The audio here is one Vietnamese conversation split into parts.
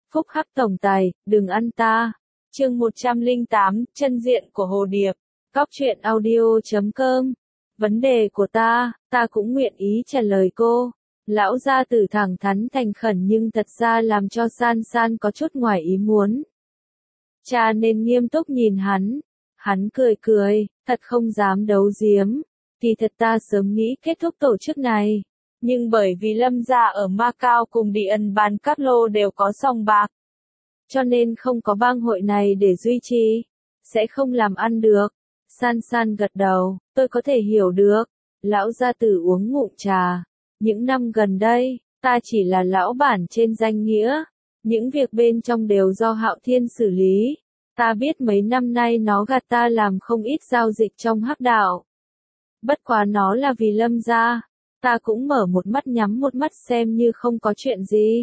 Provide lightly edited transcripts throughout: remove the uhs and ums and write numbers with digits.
Phúc hắc tổng tài, đừng ăn ta. Chương 108, chân diện của Hồ Điệp. Cóc truyện audio.com. Vấn đề của ta cũng nguyện ý trả lời cô. Lão gia tử thẳng thắn thành khẩn nhưng thật ra làm cho San San có chút ngoài ý muốn. Cha nên nghiêm túc nhìn hắn cười cười, thật không dám đấu giếm. Thì thật ta sớm nghĩ kết thúc tổ chức này. Nhưng bởi vì Lâm gia ở Macau cùng đi ân ban các lô đều có sòng bạc. Cho nên không có bang hội này để duy trì. Sẽ không làm ăn được. San San gật đầu, tôi có thể hiểu được. Lão gia tử uống ngụm trà. Những năm gần đây, ta chỉ là lão bản trên danh nghĩa. Những việc bên trong đều do Hạo Thiên xử lý. Ta biết mấy năm nay nó gạt ta làm không ít giao dịch trong hắc đạo. Bất quá nó là vì Lâm gia. Ta cũng mở một mắt nhắm một mắt xem như không có chuyện gì.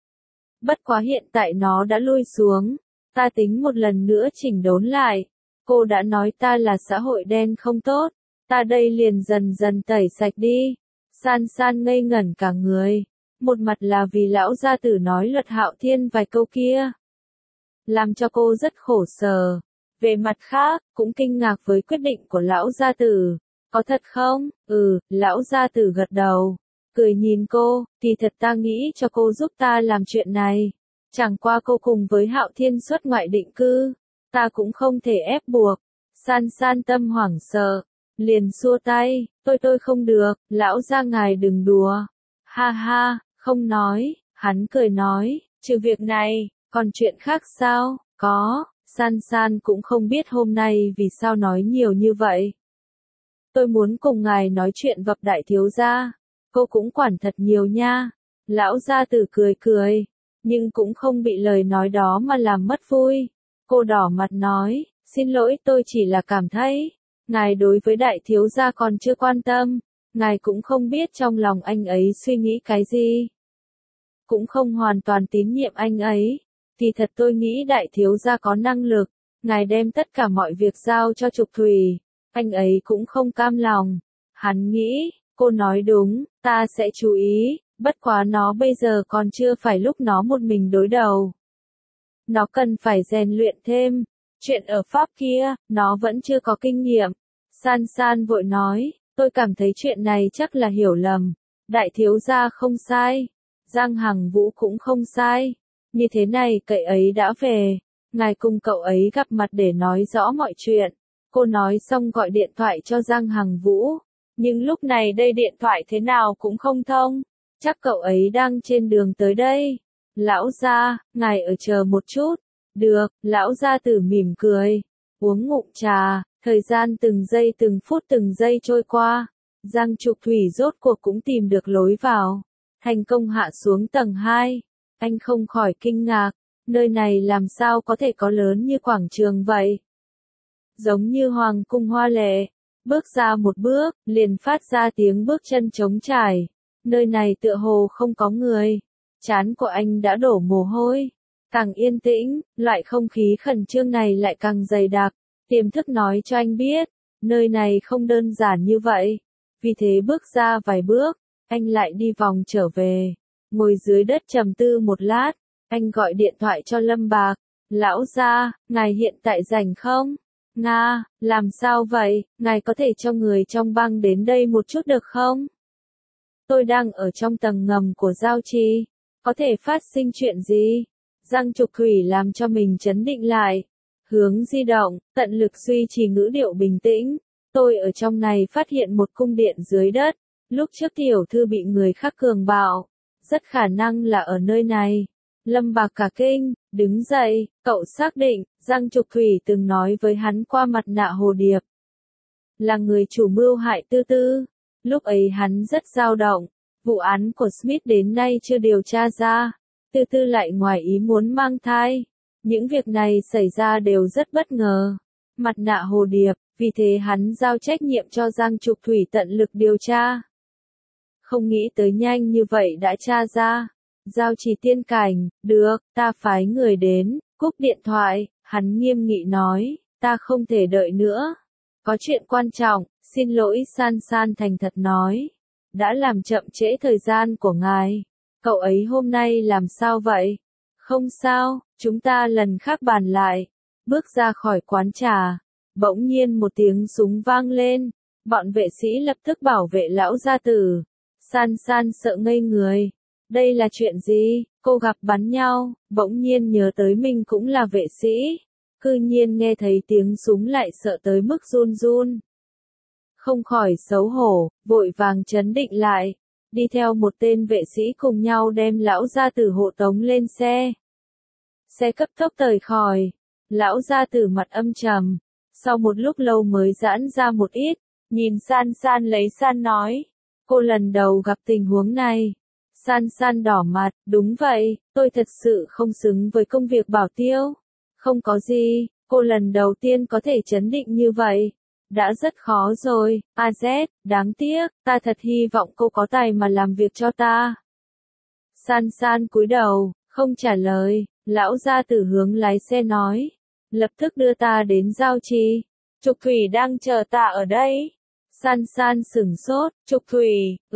Bất quá hiện tại nó đã lui xuống. Ta tính một lần nữa chỉnh đốn lại. Cô đã nói ta là xã hội đen không tốt. Ta đây liền dần dần tẩy sạch đi. San San ngây ngẩn cả người. Một mặt là vì lão gia tử nói luật Hạo Thiên vài câu kia. Làm cho cô rất khổ sở. Về mặt khác, cũng kinh ngạc với quyết định của lão gia tử. Có thật không? Lão gia tử gật đầu. Cười nhìn cô, thì thật ta nghĩ cho cô giúp ta làm chuyện này. Chẳng qua cô cùng với Hạo Thiên xuất ngoại định cư. Ta cũng không thể ép buộc. San San tâm hoảng sợ. Liền xua tay, tôi không được, lão gia ngài đừng đùa. Ha ha, không nói, hắn cười nói, trừ việc này, còn chuyện khác sao? Có, San San cũng không biết hôm nay vì sao nói nhiều như vậy. Tôi muốn cùng ngài nói chuyện vập đại thiếu gia. Cô cũng quản thật nhiều nha. Lão gia tử cười cười, nhưng cũng không bị lời nói đó mà làm mất vui. Cô đỏ mặt nói, xin lỗi tôi chỉ là cảm thấy, ngài đối với đại thiếu gia còn chưa quan tâm, ngài cũng không biết trong lòng anh ấy suy nghĩ cái gì. Cũng không hoàn toàn tín nhiệm anh ấy, thì thật tôi nghĩ đại thiếu gia có năng lực, ngài đem tất cả mọi việc giao cho Trục Thủy, anh ấy cũng không cam lòng. Hắn nghĩ, cô nói đúng, ta sẽ chú ý, bất quá nó bây giờ còn chưa phải lúc nó một mình đối đầu. Nó cần phải rèn luyện thêm. Chuyện ở Pháp kia, nó vẫn chưa có kinh nghiệm. San San vội nói, tôi cảm thấy chuyện này chắc là hiểu lầm. Đại thiếu gia không sai. Giang Hằng Vũ cũng không sai. Như thế này cậy ấy đã về. Ngài cùng cậu ấy gặp mặt để nói rõ mọi chuyện. Cô nói xong gọi điện thoại cho Giang Hằng Vũ. Nhưng lúc này đây điện thoại thế nào cũng không thông. Chắc cậu ấy đang trên đường tới đây. Lão gia, ngài ở chờ một chút. Được, lão gia tử mỉm cười. Uống ngụm trà, thời gian từng giây từng phút từng giây trôi qua. Giang Trục Thủy rốt cuộc cũng tìm được lối vào. Thành công hạ xuống tầng 2. Anh không khỏi kinh ngạc. Nơi này làm sao có thể có lớn như quảng trường vậy? Giống như hoàng cung hoa lệ. Bước ra một bước, liền phát ra tiếng bước chân trống trải. Nơi này tựa hồ không có người. Trán của anh đã đổ mồ hôi. Càng yên tĩnh, loại không khí khẩn trương này lại càng dày đặc. Tiềm thức nói cho anh biết, nơi này không đơn giản như vậy. Vì thế bước ra vài bước, anh lại đi vòng trở về. Ngồi dưới đất trầm tư một lát, anh gọi điện thoại cho Lâm Bạc. Lão gia, ngài hiện tại rảnh không? Nga, làm sao vậy, ngài có thể cho người trong bang đến đây một chút được không? Tôi đang ở trong tầng ngầm của giao trì. Có thể phát sinh chuyện gì? Giang Trục Thủy làm cho mình trấn định lại. Hướng di động, tận lực duy trì ngữ điệu bình tĩnh. Tôi ở trong này phát hiện một cung điện dưới đất. Lúc trước tiểu thư bị người khác cường bạo. Rất khả năng là ở nơi này. Lâm Bạc cả kinh, đứng dậy, cậu xác định, Giang Trục Thủy từng nói với hắn qua mặt nạ Hồ Điệp. Là người chủ mưu hại Tư Tư. Lúc ấy hắn rất dao động. Vụ án của Smith đến nay chưa điều tra ra. Tư Tư lại ngoài ý muốn mang thai. Những việc này xảy ra đều rất bất ngờ. Mặt nạ Hồ Điệp, vì thế hắn giao trách nhiệm cho Giang Trục Thủy tận lực điều tra. Không nghĩ tới nhanh như vậy đã tra ra. Giao trì tiên cảnh, được, ta phái người đến, cúp điện thoại, hắn nghiêm nghị nói, ta không thể đợi nữa. Có chuyện quan trọng, xin lỗi San San thành thật nói. Đã làm chậm trễ thời gian của ngài. Cậu ấy hôm nay làm sao vậy? Không sao, chúng ta lần khác bàn lại. Bước ra khỏi quán trà, bỗng nhiên một tiếng súng vang lên. Bọn vệ sĩ lập tức bảo vệ lão gia tử. San San sợ ngây người. Đây là chuyện gì? Cô gặp bắn nhau, bỗng nhiên nhớ tới mình cũng là vệ sĩ. Cư nhiên nghe thấy tiếng súng lại sợ tới mức run run. Không khỏi xấu hổ, vội vàng trấn định lại. Đi theo một tên vệ sĩ cùng nhau đem lão gia tử hộ tống lên xe. Xe cấp tốc rời khỏi. Lão gia tử mặt âm trầm. Sau một lúc lâu mới giãn ra một ít. Nhìn San San lấy San nói. Cô lần đầu gặp tình huống này. San San đỏ mặt, đúng vậy, tôi thật sự không xứng với công việc bảo tiêu. Không có gì, cô lần đầu tiên có thể trấn định như vậy. Đã rất khó rồi, AZ, đáng tiếc, ta thật hy vọng cô có tài mà làm việc cho ta. San San cúi đầu, không trả lời, lão gia tử hướng lái xe nói. Lập tức đưa ta đến giao trì. Trục Thủy đang chờ ta ở đây. San San sửng sốt, Trục Thủy,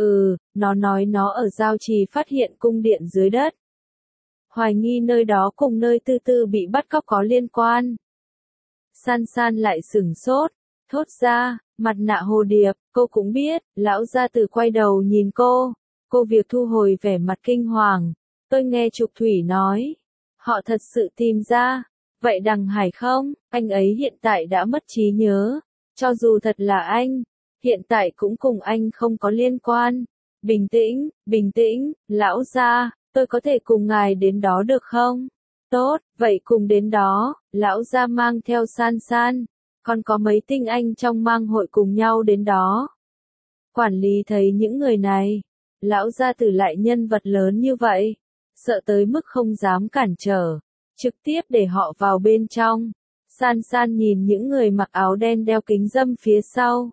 nó nói nó ở giao trì phát hiện cung điện dưới đất. Hoài nghi nơi đó cùng nơi Tư Tư bị bắt cóc có liên quan. San San lại sửng sốt, thốt ra, mặt nạ hồ điệp, cô cũng biết, lão gia tử quay đầu nhìn cô. Cô việc thu hồi vẻ mặt kinh hoàng. Tôi nghe Trục Thủy nói, họ thật sự tìm ra. Vậy Đằng Hải không, anh ấy hiện tại đã mất trí nhớ. Cho dù thật là anh, hiện tại cũng cùng anh không có liên quan. Bình tĩnh, lão gia, tôi có thể cùng ngài đến đó được không? Tốt, vậy cùng đến đó, lão gia mang theo San San. Còn có mấy tinh anh trong mang hội cùng nhau đến đó. Quản lý thấy những người này, lão gia tử lại nhân vật lớn như vậy, sợ tới mức không dám cản trở, trực tiếp để họ vào bên trong. San San nhìn những người mặc áo đen đeo kính râm phía sau.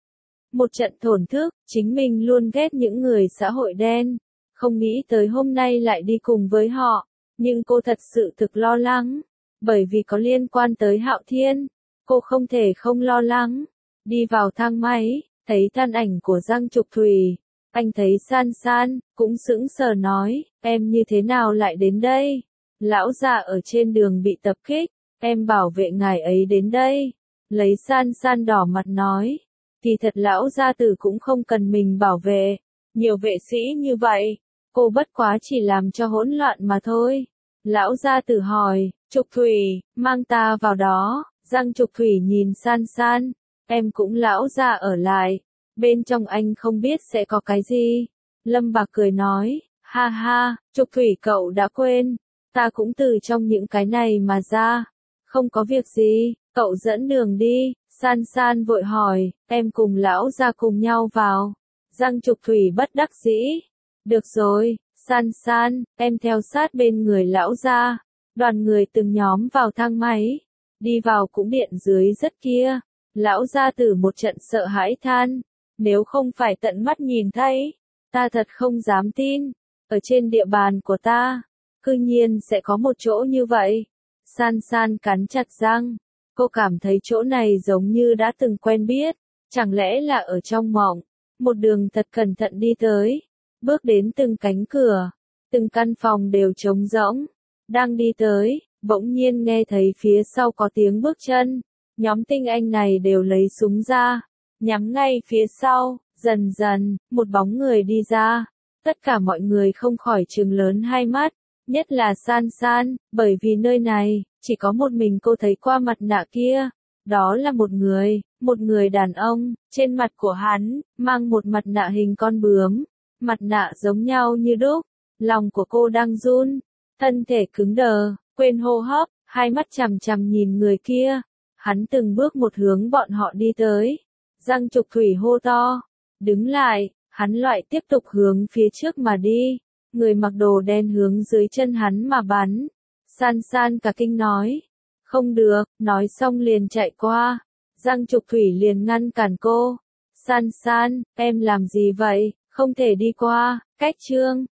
Một trận thổn thức, chính mình luôn ghét những người xã hội đen, không nghĩ tới hôm nay lại đi cùng với họ, nhưng cô thật sự thực lo lắng, bởi vì có liên quan tới Hạo Thiên, cô không thể không lo lắng. Đi vào thang máy, thấy thân ảnh của Giang Trục Thủy, anh thấy San San, cũng sững sờ nói, em như thế nào lại đến đây? Lão già ở trên đường bị tập kích, em bảo vệ ngài ấy đến đây. Lấy San San đỏ mặt nói, kỳ thật lão gia tử cũng không cần mình bảo vệ, nhiều vệ sĩ như vậy, cô bất quá chỉ làm cho hỗn loạn mà thôi. Lão gia tử hỏi, Trục Thủy, mang ta vào đó. Giang Trục Thủy nhìn San San, em cũng lão già ở lại, bên trong anh không biết sẽ có cái gì. Lâm Bạc cười nói, ha ha, Trục Thủy cậu đã quên, ta cũng từ trong những cái này mà ra. Không có việc gì, cậu dẫn đường đi. San San vội hỏi, em cùng lão gia cùng nhau vào. Giang Trục Thủy bất đắc dĩ. Được rồi, San San, em theo sát bên người lão gia. Đoàn người từng nhóm vào thang máy. Đi vào cũng điện dưới rất kia. Lão gia tử một trận sợ hãi than. Nếu không phải tận mắt nhìn thấy, ta thật không dám tin. Ở trên địa bàn của ta, cư nhiên sẽ có một chỗ như vậy. San San cắn chặt răng. Cô cảm thấy chỗ này giống như đã từng quen biết. Chẳng lẽ là ở trong mộng. Một đường thật cẩn thận đi tới. Bước đến từng cánh cửa. Từng căn phòng đều trống rỗng. Đang đi tới, bỗng nhiên nghe thấy phía sau có tiếng bước chân. Nhóm tinh anh này đều lấy súng ra. Nhắm ngay phía sau. Dần dần, một bóng người đi ra. Tất cả mọi người không khỏi trừng lớn hai mắt. Nhất là San San, bởi vì nơi này, chỉ có một mình cô thấy qua mặt nạ kia. Đó là một người đàn ông, trên mặt của hắn, mang một mặt nạ hình con bướm. Mặt nạ giống nhau như đúc. Lòng của cô đang run, thân thể cứng đờ, quên hô hấp, hai mắt chằm chằm nhìn người kia. Hắn từng bước một hướng bọn họ đi tới. Giang Trục Thủy hô to, đứng lại, hắn lại tiếp tục hướng phía trước mà đi. Người mặc đồ đen hướng dưới chân hắn mà bắn. San San cả kinh nói. Không được, nói xong liền chạy qua. Giang Trục Thủy liền ngăn cản cô. San San, em làm gì vậy, không thể đi qua, cách chương.